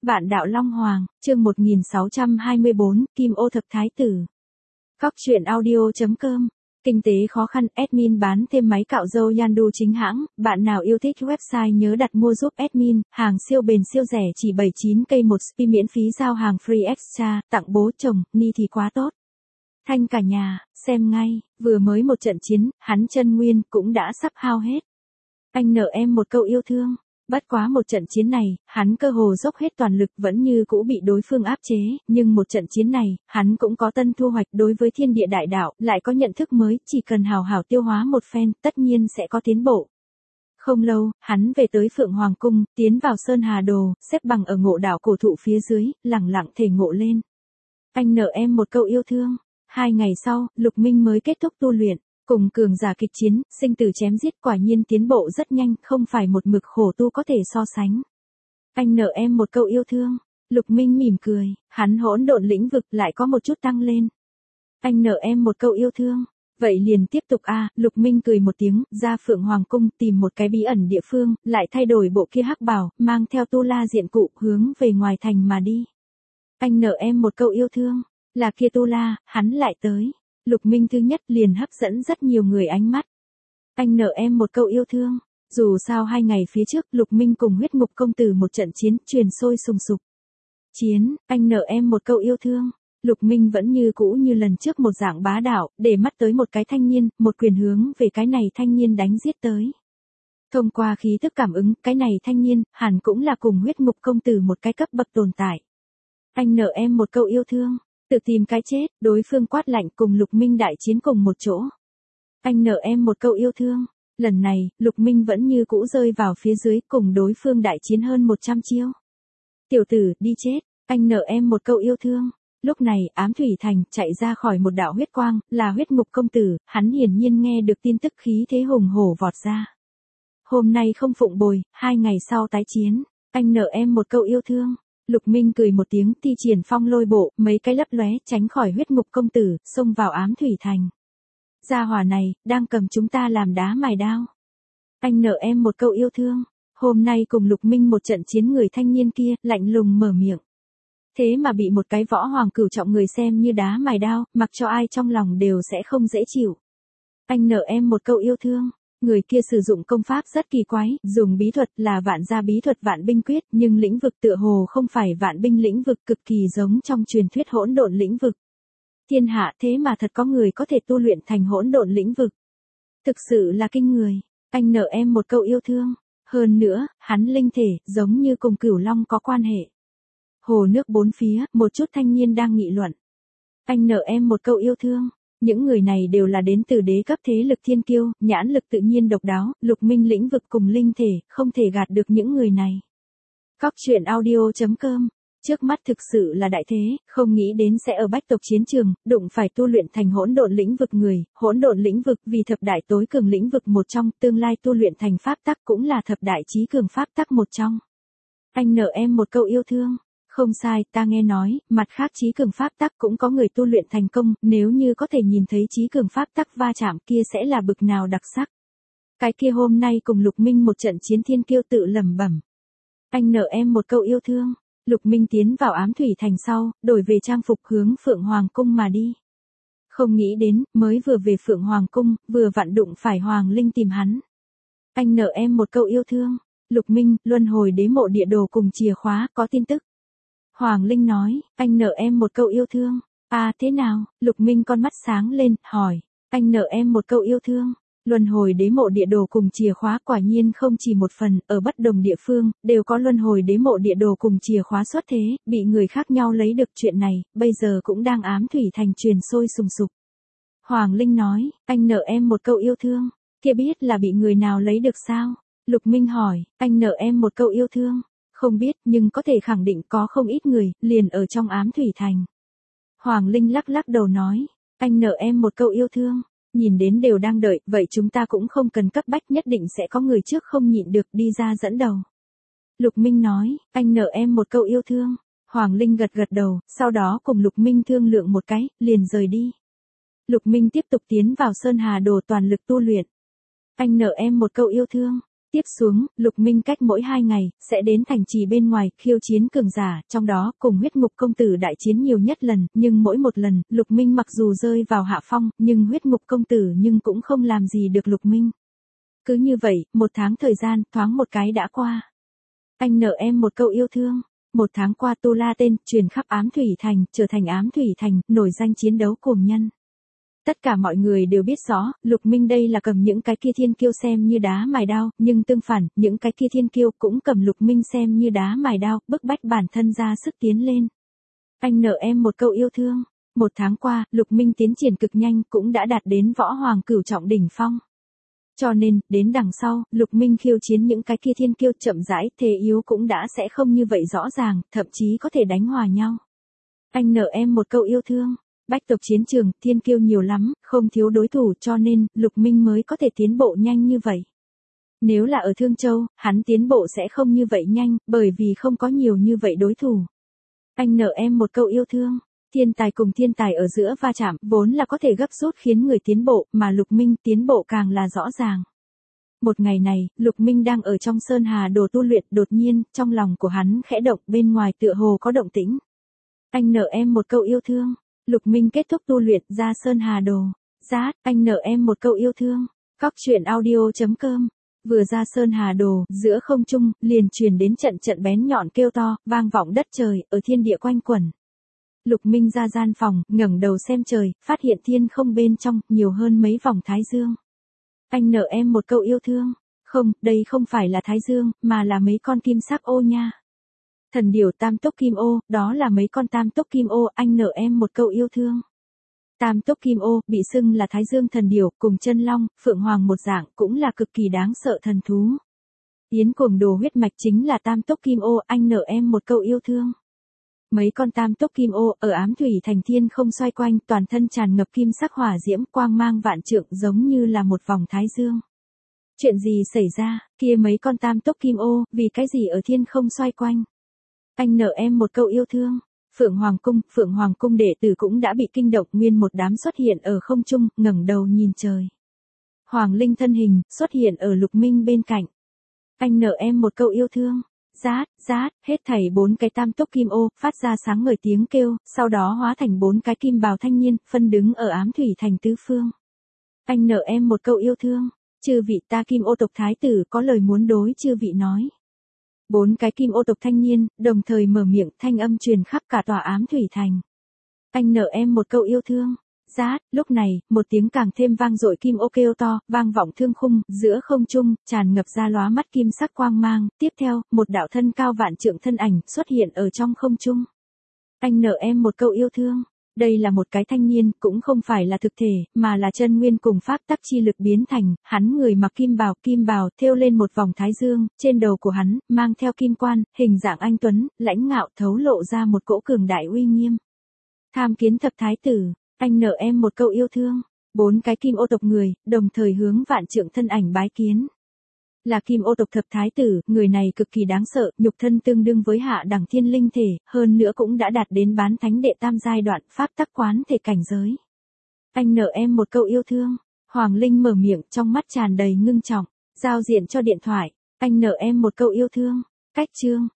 Vạn đạo Long Hoàng, chương 1624, Kim Ô Thập Thái Tử. Góc truyện audio.com. Kinh tế khó khăn, admin bán thêm máy cạo râu Yandu chính hãng, bạn nào yêu thích website nhớ đặt mua giúp admin, hàng siêu bền siêu rẻ chỉ 79k một spi miễn phí giao hàng free extra, tặng bố chồng, ni thì quá tốt. Thanh cả nhà, xem ngay, vừa mới một trận chiến, hắn chân nguyên cũng đã sắp hao hết. Anh nợ em một câu yêu thương. Bất quá một trận chiến này, hắn cơ hồ dốc hết toàn lực vẫn như cũ bị đối phương áp chế, nhưng một trận chiến này, hắn cũng có tân thu hoạch đối với thiên địa đại đạo, lại có nhận thức mới, chỉ cần hào hảo tiêu hóa một phen, tất nhiên sẽ có tiến bộ. Không lâu, hắn về tới Phượng Hoàng Cung, tiến vào Sơn Hà Đồ, xếp bằng ở ngộ đảo cổ thụ phía dưới, lẳng lặng thể ngộ lên. Anh nợ em một câu yêu thương. 2 ngày sau, Lục Minh mới kết thúc tu luyện. Cùng cường giả kịch chiến, sinh tử chém giết quả nhiên tiến bộ rất nhanh, không phải một mực khổ tu có thể so sánh. Anh nợ em một câu yêu thương. Lục Minh mỉm cười, hắn hỗn độn lĩnh vực lại có một chút tăng lên. Anh nợ em một câu yêu thương. Vậy liền tiếp tục a. Lục Minh cười một tiếng, ra Phượng Hoàng Cung tìm một cái bí ẩn địa phương, lại thay đổi bộ kia hắc bào, mang theo tu la diện cụ, hướng về ngoài thành mà đi. Anh nợ em một câu yêu thương. Là kia tu la, hắn lại tới. Lục Minh thứ nhất liền hấp dẫn rất nhiều người ánh mắt. Anh nợ em một câu yêu thương. Dù sao 2 ngày phía trước, Lục Minh cùng huyết ngục công tử một trận chiến, truyền sôi sùng sục. Chiến, anh nợ em một câu yêu thương. Lục Minh vẫn như cũ như lần trước một dạng bá đạo, để mắt tới một cái thanh niên, một quyền hướng về cái này thanh niên đánh giết tới. Thông qua khí thức cảm ứng, cái này thanh niên, hẳn cũng là cùng huyết ngục công tử một cái cấp bậc tồn tại. Anh nợ em một câu yêu thương. Tự tìm cái chết, đối phương quát lạnh cùng Lục Minh đại chiến cùng một chỗ. Anh nợ em một câu yêu thương. Lần này, Lục Minh vẫn như cũ rơi vào phía dưới cùng đối phương đại chiến hơn 100 chiêu. Tiểu tử, đi chết, anh nợ em một câu yêu thương. Lúc này, Ám Thủy Thành chạy ra khỏi một đạo huyết quang, là huyết ngục công tử, hắn hiển nhiên nghe được tin tức khí thế hùng hổ vọt ra. Hôm nay không phụng bồi, 2 ngày sau tái chiến, anh nợ em một câu yêu thương. Lục Minh cười một tiếng, thi triển phong lôi bộ, mấy cái lấp lóe tránh khỏi huyết ngục công tử, xông vào Ám Thủy Thành. Gia hỏa này, đang cầm chúng ta làm đá mài đao. Anh nợ em một câu yêu thương. Hôm nay cùng Lục Minh một trận chiến, người thanh niên kia, lạnh lùng mở miệng. Thế mà bị một cái võ hoàng cửu trọng người xem như đá mài đao, mặc cho ai trong lòng đều sẽ không dễ chịu. Anh nợ em một câu yêu thương. Người kia sử dụng công pháp rất kỳ quái, dùng bí thuật là vạn gia bí thuật vạn binh quyết, nhưng lĩnh vực tựa hồ không phải vạn binh lĩnh vực, cực kỳ giống trong truyền thuyết hỗn độn lĩnh vực. Thiên hạ thế mà thật có người có thể tu luyện thành hỗn độn lĩnh vực. Thực sự là kinh người. Anh nợ em một câu yêu thương. Hơn nữa, hắn linh thể, giống như cùng Cửu Long có quan hệ. Hồ nước bốn phía, một chút thanh niên đang nghị luận. Anh nợ em một câu yêu thương. Những người này đều là đến từ đế cấp thế lực thiên kiêu, nhãn lực tự nhiên độc đáo, Lục Minh lĩnh vực cùng linh thể, không thể gạt được những người này. Góc truyện audio.com. Trước mắt thực sự là đại thế, không nghĩ đến sẽ ở bách tộc chiến trường, đụng phải tu luyện thành hỗn độn lĩnh vực người, hỗn độn lĩnh vực vì thập đại tối cường lĩnh vực một trong, tương lai tu luyện thành pháp tắc cũng là thập đại chí cường pháp tắc một trong. Anh nợ em một câu yêu thương. Không sai, ta nghe nói, mặt khác chí cường pháp tắc cũng có người tu luyện thành công, nếu như có thể nhìn thấy chí cường pháp tắc va chạm kia sẽ là bực nào đặc sắc. Cái kia hôm nay cùng Lục Minh một trận chiến, thiên kiêu tự lẩm bẩm. Anh nợ em một câu yêu thương. Lục Minh tiến vào Ám Thủy Thành sau, đổi về trang phục hướng Phượng Hoàng Cung mà đi. Không nghĩ đến, mới vừa về Phượng Hoàng Cung, vừa vặn đụng phải Hoàng Linh tìm hắn. Anh nợ em một câu yêu thương. Lục Minh, luân hồi đế mộ địa đồ cùng chìa khóa, có tin tức. Hoàng Linh nói, anh nợ em một câu yêu thương. À thế nào? Lục Minh con mắt sáng lên, hỏi. Anh nợ em một câu yêu thương. Luân hồi đế mộ địa đồ cùng chìa khóa quả nhiên không chỉ một phần, ở bất đồng địa phương, đều có luân hồi đế mộ địa đồ cùng chìa khóa xuất thế, bị người khác nhau lấy được chuyện này, bây giờ cũng đang Ám Thủy Thành truyền sôi sùng sục. Hoàng Linh nói, anh nợ em một câu yêu thương. Kia biết là bị người nào lấy được sao? Lục Minh hỏi, anh nợ em một câu yêu thương. Không biết, nhưng có thể khẳng định có không ít người, liền ở trong Ám Thủy Thành. Hoàng Linh lắc lắc đầu nói, anh nợ em một câu yêu thương. Nhìn đến đều đang đợi, vậy chúng ta cũng không cần cấp bách, nhất định sẽ có người trước không nhịn được đi ra dẫn đầu. Lục Minh nói, anh nợ em một câu yêu thương. Hoàng Linh gật gật đầu, sau đó cùng Lục Minh thương lượng một cái, liền rời đi. Lục Minh tiếp tục tiến vào Sơn Hà Đồ toàn lực tu luyện. Anh nợ em một câu yêu thương. Tiếp xuống, Lục Minh cách mỗi 2 ngày, sẽ đến thành trì bên ngoài, khiêu chiến cường giả, trong đó, cùng huyết ngục công tử đại chiến nhiều nhất lần, nhưng mỗi một lần, Lục Minh mặc dù rơi vào hạ phong, nhưng huyết ngục công tử nhưng cũng không làm gì được Lục Minh. Cứ như vậy, 1 tháng thời gian, thoáng một cái đã qua. Anh nợ em một câu yêu thương. 1 tháng qua Tu La tên, truyền khắp Ám Thủy Thành, trở thành Ám Thủy Thành, nổi danh chiến đấu cuồng nhân. Tất cả mọi người đều biết rõ, Lục Minh đây là cầm những cái kia thiên kiêu xem như đá mài đao, nhưng tương phản, những cái kia thiên kiêu cũng cầm Lục Minh xem như đá mài đao, bức bách bản thân ra sức tiến lên. Anh nợ em một câu yêu thương. 1 tháng qua, Lục Minh tiến triển cực nhanh, cũng đã đạt đến võ hoàng cửu trọng đỉnh phong. Cho nên, đến đằng sau, Lục Minh khiêu chiến những cái kia thiên kiêu chậm rãi, thế yếu cũng đã sẽ không như vậy rõ ràng, thậm chí có thể đánh hòa nhau. Anh nợ em một câu yêu thương. Bách tộc chiến trường, thiên kiêu nhiều lắm, không thiếu đối thủ cho nên, Lục Minh mới có thể tiến bộ nhanh như vậy. Nếu là ở Thương Châu, hắn tiến bộ sẽ không như vậy nhanh, bởi vì không có nhiều như vậy đối thủ. Anh nợ em một câu yêu thương. Thiên tài cùng thiên tài ở giữa va chạm, vốn là có thể gấp rút khiến người tiến bộ, mà Lục Minh tiến bộ càng là rõ ràng. Một ngày này, Lục Minh đang ở trong Sơn Hà Đồ tu luyện, đột nhiên, trong lòng của hắn khẽ động, bên ngoài tựa hồ có động tĩnh. Anh nợ em một câu yêu thương. Lục Minh kết thúc tu luyện, ra Sơn Hà Đồ. Rát, anh nợ em một câu yêu thương. Cóc truyện audio.com. Vừa ra Sơn Hà Đồ, giữa không trung, liền truyền đến trận trận bén nhọn kêu to, vang vọng đất trời, ở thiên địa quanh quẩn. Lục Minh ra gian phòng, ngẩng đầu xem trời, phát hiện thiên không bên trong, nhiều hơn mấy vòng thái dương. Anh nợ em một câu yêu thương. Không, đây không phải là thái dương, mà là mấy con kim sắc ô nha. Thần điểu tam túc kim ô, đó là mấy con tam túc kim ô, anh nợ em một câu yêu thương. Tam túc kim ô, bị xưng là thái dương thần điểu, cùng chân long, phượng hoàng một dạng, cũng là cực kỳ đáng sợ thần thú. Yến cuồng đồ huyết mạch chính là tam túc kim ô, anh nợ em một câu yêu thương. Mấy con tam túc kim ô, ở Ám Thủy Thành thiên không xoay quanh, toàn thân tràn ngập kim sắc hỏa diễm, quang mang vạn trượng, giống như là một vòng thái dương. Chuyện gì xảy ra, kia mấy con tam túc kim ô, vì cái gì ở thiên không xoay quanh? Anh nợ em một câu yêu thương. Phượng Hoàng cung đệ tử cũng đã bị kinh động, nguyên một đám xuất hiện ở không trung, ngẩng đầu nhìn trời. Hoàng Linh thân hình, xuất hiện ở Lục Minh bên cạnh. Anh nợ em một câu yêu thương. Rát, hết thảy 4 cái tam túc kim ô, phát ra sáng ngời tiếng kêu, sau đó hóa thành 4 cái kim bào thanh niên, phân đứng ở Ám Thủy Thành tứ phương. Anh nợ em một câu yêu thương. Chư vị, ta Kim Ô tộc thái tử có lời muốn đối chư vị nói. 4 cái Kim Ô tộc thanh niên, đồng thời mở miệng, thanh âm truyền khắp cả tòa Ám Thủy Thành. Anh nợ em một câu yêu thương. Rát, lúc này, một tiếng càng thêm vang dội kim ô kêu to, vang vọng thương khung, giữa không trung, tràn ngập ra lóa mắt kim sắc quang mang, tiếp theo, một đạo thân cao vạn trượng thân ảnh, xuất hiện ở trong không trung. Anh nợ em một câu yêu thương. Đây là một cái thanh niên, cũng không phải là thực thể, mà là chân nguyên cùng pháp tắc chi lực biến thành, hắn người mặc kim bào, thêu lên một vòng thái dương, trên đầu của hắn, mang theo kim quan, hình dạng anh tuấn, lãnh ngạo thấu lộ ra một cỗ cường đại uy nghiêm. Tham kiến thập thái tử. Anh nợ em một câu yêu thương. 4 cái Kim Ô tộc người, đồng thời hướng vạn trượng thân ảnh bái kiến. Là Kim Ô tộc thập thái tử, người này cực kỳ đáng sợ, nhục thân tương đương với hạ đẳng thiên linh thể, hơn nữa cũng đã đạt đến bán thánh đệ tam giai đoạn, pháp tắc quán thể cảnh giới. Anh nợ em một câu yêu thương. Hoàng Linh mở miệng, trong mắt tràn đầy ngưng trọng, giao diện cho điện thoại. Anh nợ em một câu yêu thương. Cách chương.